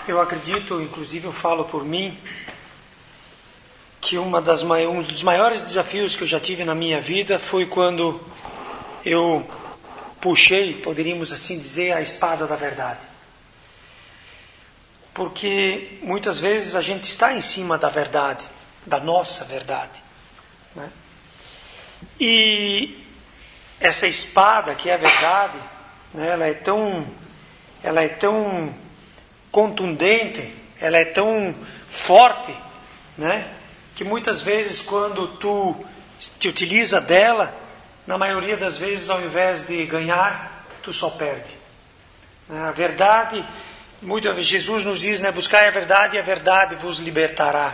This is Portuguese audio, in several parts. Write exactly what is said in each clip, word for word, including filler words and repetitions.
Eu acredito, inclusive eu falo por mim, que uma das, um dos maiores desafios que eu já tive na minha vida foi quando eu puxei, poderíamos assim dizer, a espada da verdade. Porque muitas vezes a gente está em cima da verdade, da nossa verdade, né? E essa espada que é a verdade, né, ela é tão, ela é tão contundente, ela é tão forte, né, que muitas vezes quando tu te utiliza dela, na maioria das vezes, ao invés de ganhar, tu só perde. A verdade, muito, Jesus nos diz, né, buscai a verdade e a verdade vos libertará.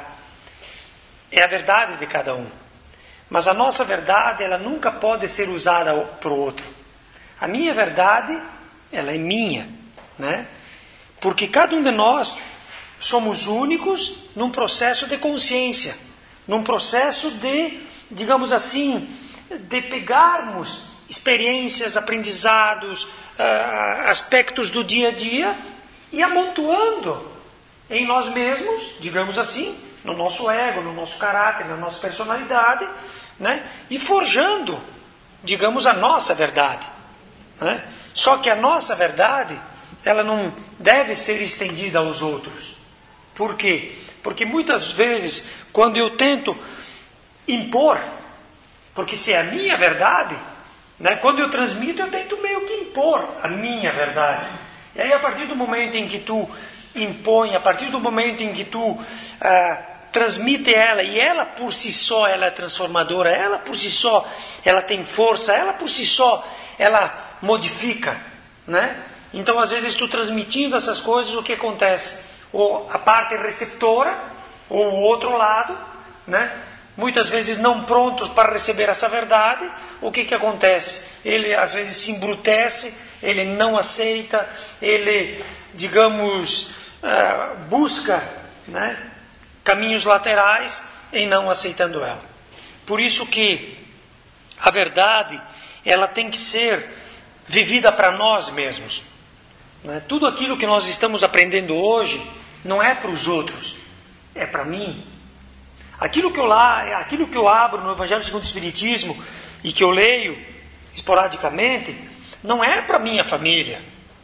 É a verdade de cada um. Mas a nossa verdade, ela nunca pode ser usada para o outro. A minha verdade, ela é minha, né? Porque cada um de nós somos únicos num processo de consciência, num processo de, digamos assim, de pegarmos experiências, aprendizados, uh, aspectos do dia a dia e amontoando em nós mesmos, digamos assim, no nosso ego, no nosso caráter, na nossa personalidade, né? E forjando, digamos, a nossa verdade, né? Só que a nossa verdade, ela não deve ser estendida aos outros. Por quê? Porque muitas vezes, quando eu tento impor, porque se é a minha verdade, né, quando eu transmito, eu tento meio que impor a minha verdade. E aí, a partir do momento em que tu impõe, a partir do momento em que tu ah, transmite ela, e ela por si só ela é transformadora, ela por si só ela tem força, ela por si só ela modifica, né? Então, às vezes, tu transmitindo essas coisas, o que acontece? Ou a parte receptora, ou o outro lado, né? Muitas vezes não prontos para receber essa verdade, o que que acontece? Ele às vezes se embrutece, ele não aceita, ele, digamos, uh, busca, né, caminhos laterais em não aceitando ela. Por isso que a verdade, ela tem que ser vivida para nós mesmos, né? Tudo aquilo que nós estamos aprendendo hoje não é para os outros, é para mim. Aquilo que eu lá, aquilo que eu abro no Evangelho segundo o Espiritismo e que eu leio esporadicamente, não é para minha família,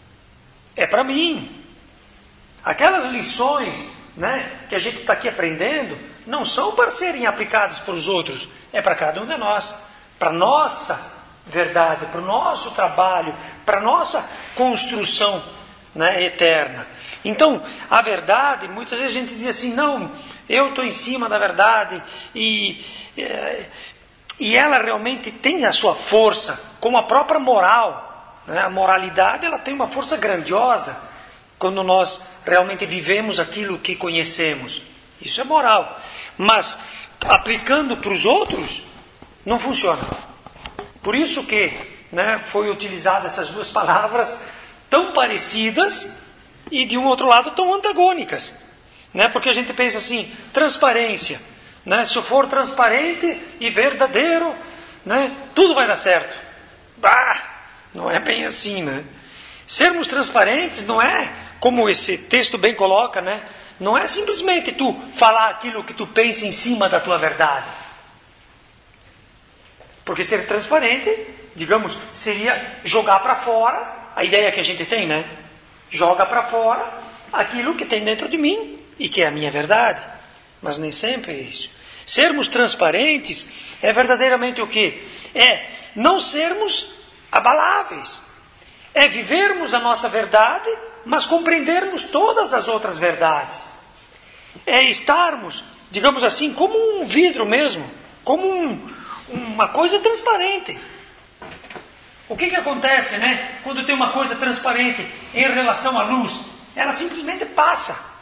é para mim. Aquelas lições, né, que a gente está aqui aprendendo, não são para serem aplicadas para os outros, é para cada um de nós, para nossa verdade, para o nosso trabalho, para a nossa construção, né, eterna. Então, a verdade, muitas vezes a gente diz assim, não, eu estou em cima da verdade, e, e ela realmente tem a sua força, como a própria moral, né? A moralidade, ela tem uma força grandiosa, quando nós realmente vivemos aquilo que conhecemos. Isso é moral. Mas, aplicando para os outros, não funciona. Por isso que, né, foi utilizada essas duas palavras tão parecidas e, de um outro lado, tão antagônicas. Né? Porque a gente pensa assim, transparência, né? Se eu for transparente e verdadeiro, né, tudo vai dar certo. Bah, não é bem assim, né? Sermos transparentes não é, como esse texto bem coloca, né? Não é simplesmente tu falar aquilo que tu pensa em cima da tua verdade. Porque ser transparente, digamos, seria jogar para fora a ideia que a gente tem, né? Joga para fora aquilo que tem dentro de mim e que é a minha verdade. Mas nem sempre é isso. Sermos transparentes é verdadeiramente o quê? É não sermos abaláveis. É vivermos a nossa verdade, mas compreendermos todas as outras verdades. É estarmos, digamos assim, como um vidro mesmo, como um, uma coisa transparente. O que que acontece, né, quando tem uma coisa transparente em relação à luz? Ela simplesmente passa.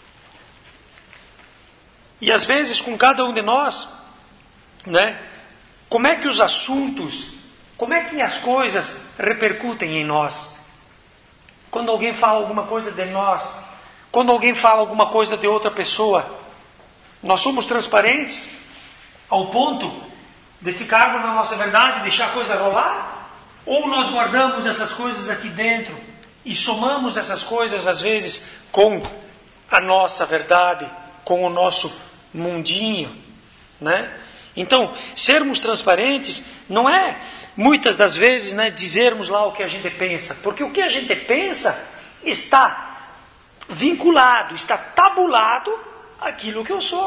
E às vezes com cada um de nós, né, como é que os assuntos, como é que as coisas repercutem em nós? Quando alguém fala alguma coisa de nós, quando alguém fala alguma coisa de outra pessoa, nós somos transparentes ao ponto de ficarmos na nossa verdade e deixar a coisa rolar? Ou nós guardamos essas coisas aqui dentro e somamos essas coisas às vezes com a nossa verdade com o nosso mundinho, né? Então, sermos transparentes não é, muitas das vezes, né, dizermos lá o que a gente pensa, porque o que a gente pensa está vinculado, está tabulado àquilo que eu sou.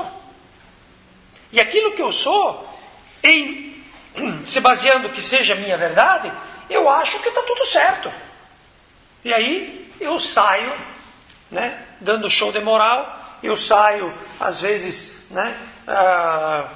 E aquilo que eu sou, em, se baseando que seja minha verdade, eu acho que está tudo certo. E aí eu saio, né, dando show de moral, eu saio, às vezes, né, ah,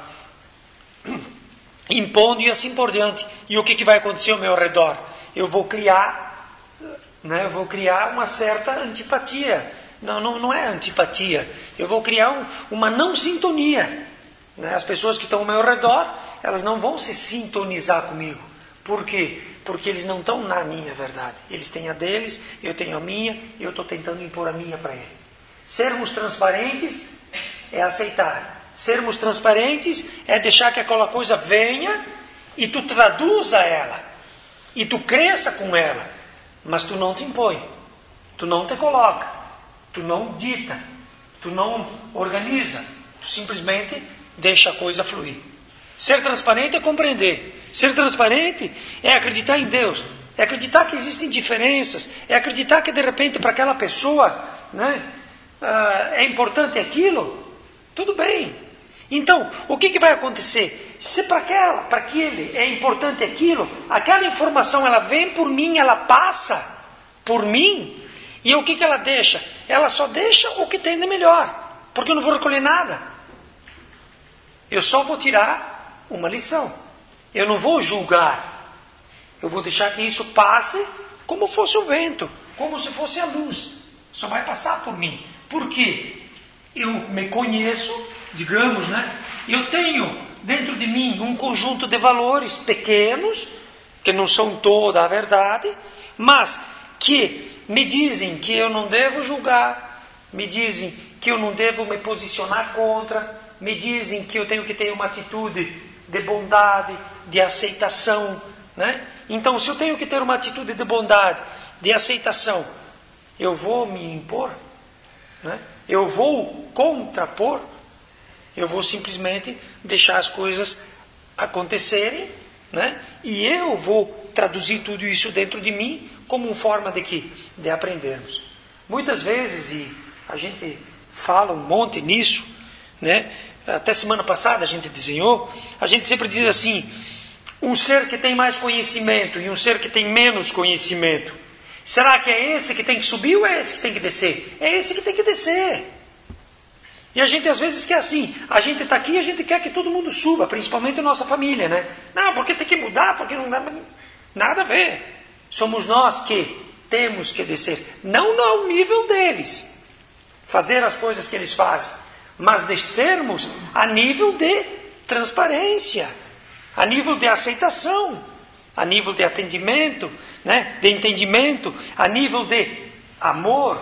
impondo e assim por diante. E o que, que vai acontecer ao meu redor? Eu vou criar, né, eu vou criar uma certa antipatia. Não, não, não é antipatia. Eu vou criar um, uma não sintonia. Né? As pessoas que estão ao meu redor, elas não vão se sintonizar comigo. Por quê? Porque eles não estão na minha verdade. Eles têm a deles, eu tenho a minha, e eu estou tentando impor a minha para ele. Sermos transparentes é aceitar. Sermos transparentes é deixar que aquela coisa venha e tu traduza ela. E tu cresça com ela. Mas tu não te impõe. Tu não te coloca. Tu não dita. Tu não organiza. Tu simplesmente deixa a coisa fluir. Ser transparente é compreender. Ser transparente é acreditar em Deus. É acreditar que existem diferenças. É acreditar que de repente para aquela pessoa, né, uh, é importante aquilo. Tudo bem. Então, o que, que vai acontecer? Se para aquela, para aquele é importante aquilo, aquela informação ela vem por mim, ela passa por mim. E o que, que ela deixa? Ela só deixa o que tem de melhor. Porque eu não vou recolher nada. Eu só vou tirar uma lição. Eu não vou julgar. Eu vou deixar que isso passe como fosse o vento, como se fosse a luz. Só vai passar por mim. Por quê? Eu me conheço, digamos, né? Eu tenho dentro de mim um conjunto de valores pequenos, que não são toda a verdade, mas que me dizem que eu não devo julgar, me dizem que eu não devo me posicionar contra, me dizem que eu tenho que ter uma atitude de bondade, de aceitação, né? Então, se eu tenho que ter uma atitude de bondade, de aceitação, eu vou me impor, né? Eu vou contrapor, eu vou simplesmente deixar as coisas acontecerem, né? E eu vou traduzir tudo isso dentro de mim como uma forma de quê? De aprendermos. Muitas vezes, e a gente fala um monte nisso, né? Até semana passada a gente desenhou, a gente sempre diz assim, um ser que tem mais conhecimento e um ser que tem menos conhecimento. Será que é esse que tem que subir ou é esse que tem que descer? É esse que tem que descer. E a gente às vezes quer assim, a gente está aqui e a gente quer que todo mundo suba, principalmente a nossa família, né? Não, porque tem que mudar, porque não dá nada a ver. Somos nós que temos que descer, não ao nível deles, fazer as coisas que eles fazem, mas descermos a nível de transparência, a nível de aceitação, a nível de atendimento, né? De entendimento, a nível de amor.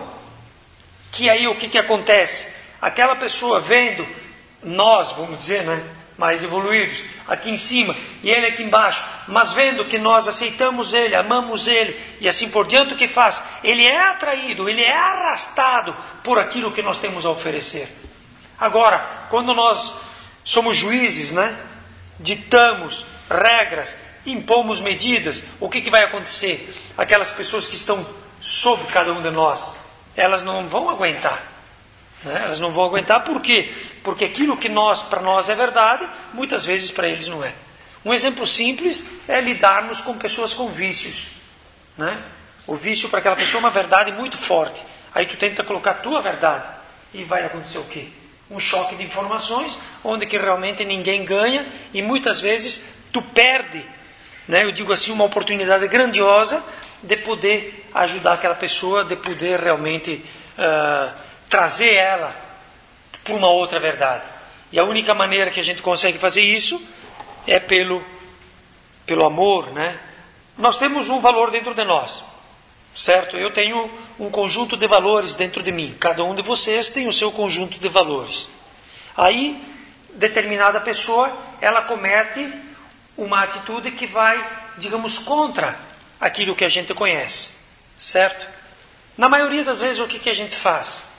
Que aí o que, que acontece? Aquela pessoa vendo nós, vamos dizer, né, mais evoluídos, aqui em cima e ele aqui embaixo, mas vendo que nós aceitamos ele, amamos ele e assim por diante, o que faz? Ele é atraído, ele é arrastado por aquilo que nós temos a oferecer. Agora, quando nós somos juízes, né, ditamos regras, impomos medidas, o que, que vai acontecer? Aquelas pessoas que estão sob cada um de nós, elas não vão aguentar. Né? Elas não vão aguentar, por quê? Porque aquilo que nós, para nós é verdade, muitas vezes para eles não é. Um exemplo simples é lidarmos com pessoas com vícios. Né? O vício para aquela pessoa é uma verdade muito forte. Aí tu tenta colocar a tua verdade e vai acontecer o quê? Um choque de informações, onde que realmente ninguém ganha e muitas vezes tu perde, né? Eu digo assim, uma oportunidade grandiosa de poder ajudar aquela pessoa, de poder realmente uh, trazer ela para uma outra verdade. E a única maneira que a gente consegue fazer isso é pelo, pelo amor, né? Nós temos um valor dentro de nós, certo? Eu tenho um conjunto de valores dentro de mim. Cada um de vocês tem o seu conjunto de valores. Aí, determinada pessoa, ela comete uma atitude que vai, digamos, contra aquilo que a gente conhece, certo? Na maioria das vezes, o que, que a gente faz?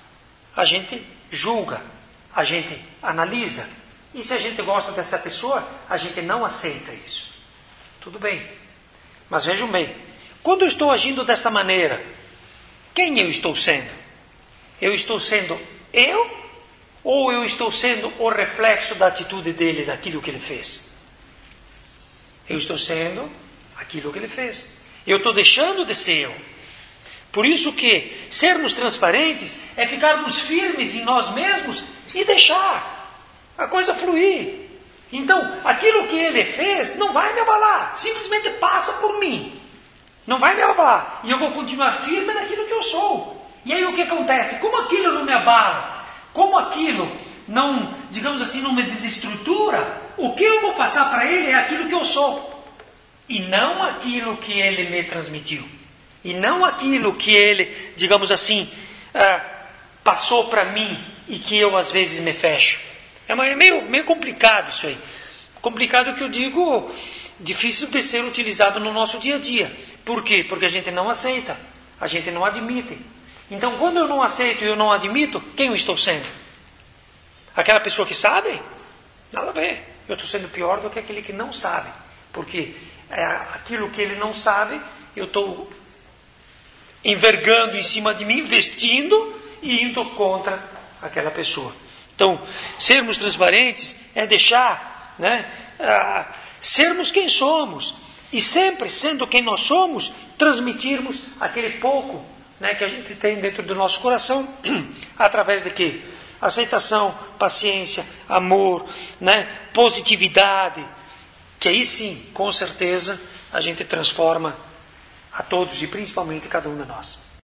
a gente julga, a gente analisa. E se a gente gosta dessa pessoa, a gente não aceita isso. Tudo bem. Mas vejam bem, quando eu estou agindo dessa maneira, quem eu estou sendo? Eu estou sendo eu ou eu estou sendo o reflexo da atitude dele, daquilo que ele fez? Eu estou sendo aquilo que ele fez. Eu estou deixando de ser eu. Por isso que sermos transparentes é ficarmos firmes em nós mesmos e deixar a coisa fluir. Então, aquilo que ele fez não vai me abalar. Simplesmente passa por mim. Não vai me abalar. E eu vou continuar firme naquilo que eu sou. E aí o que acontece? Como aquilo não me abala, como aquilo não, digamos assim, não me desestrutura, o que eu vou passar para ele é aquilo que eu sou. E não aquilo que ele me transmitiu. E não aquilo que ele, digamos assim, ah, passou para mim e que eu às vezes me fecho. É meio, meio complicado isso aí. Complicado que eu digo, difícil de ser utilizado no nosso dia a dia. Por quê? Porque a gente não aceita, a gente não admite. Então, quando eu não aceito e eu não admito, quem eu estou sendo? Aquela pessoa que sabe? Nada a ver. Eu estou sendo pior do que aquele que não sabe. Porque é aquilo que ele não sabe, eu estou envergando em cima de mim, investindo e indo contra aquela pessoa. Então, sermos transparentes é deixar, né, ah, sermos quem somos. E sempre sendo quem nós somos, transmitirmos aquele pouco, né, que a gente tem dentro do nosso coração, através de quê? Aceitação, paciência, amor, né, positividade, que aí sim, com certeza, a gente transforma a todos e principalmente cada um de nós.